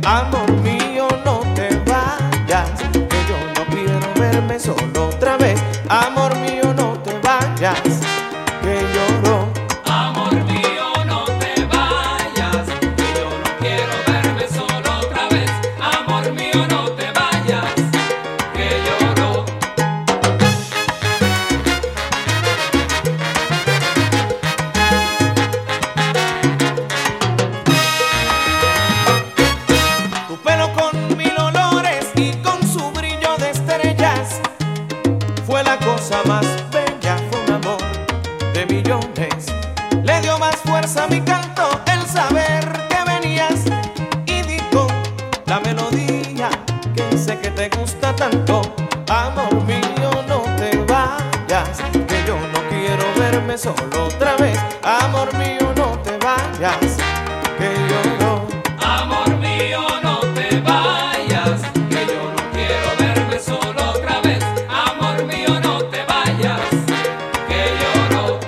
Amor mío, no te vayas, que yo no quiero verme solo otra vez. Amor mío, no te vayas, que lloro. Amor mío, no te vayas, que yo no quiero verme solo otra vez. Amor mío, no te vayas, que lloro. Tu pelo con mil olores y con su brillo de estrellas fue la cosa más bella, fue un amor de millones. Le dio más fuerza a mi canto el saber que venías, y dijo la melodía que sé que te gusta tanto. Amor mío, no te vayas, que yo no quiero verme solo otra vez. Amor mío, no te vayas, que lloro. Amor mío, no te vayas, que yo no quiero verme solo otra vez. Amor mío, no te vayas, que lloro.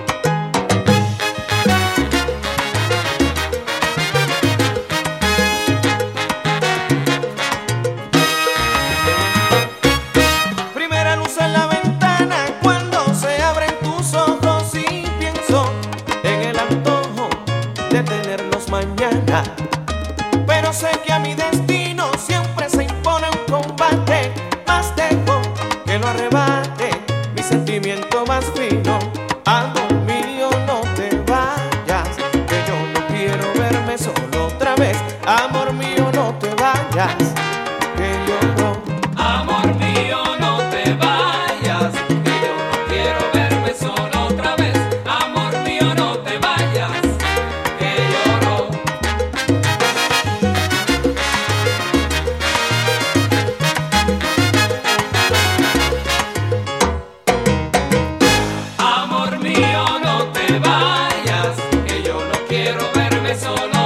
Primera luz en la ventana cuando se abren tus ojos, y pienso en el antojo de tenerlos mañana. Pero sé que a mi destino siempre se impone un combate, más dejo que lo arrebate mi sentimiento más fino. Amor mío, no te vayas, que yo no quiero verme solo otra vez. Amor mío, no te vayas, que lloro. Amor mío, no te vayas, que yo no quiero verme solo otra vez. Amor mío, no te vayas, que lloro. Amor mío, no te vayas, que yo no quiero verme solo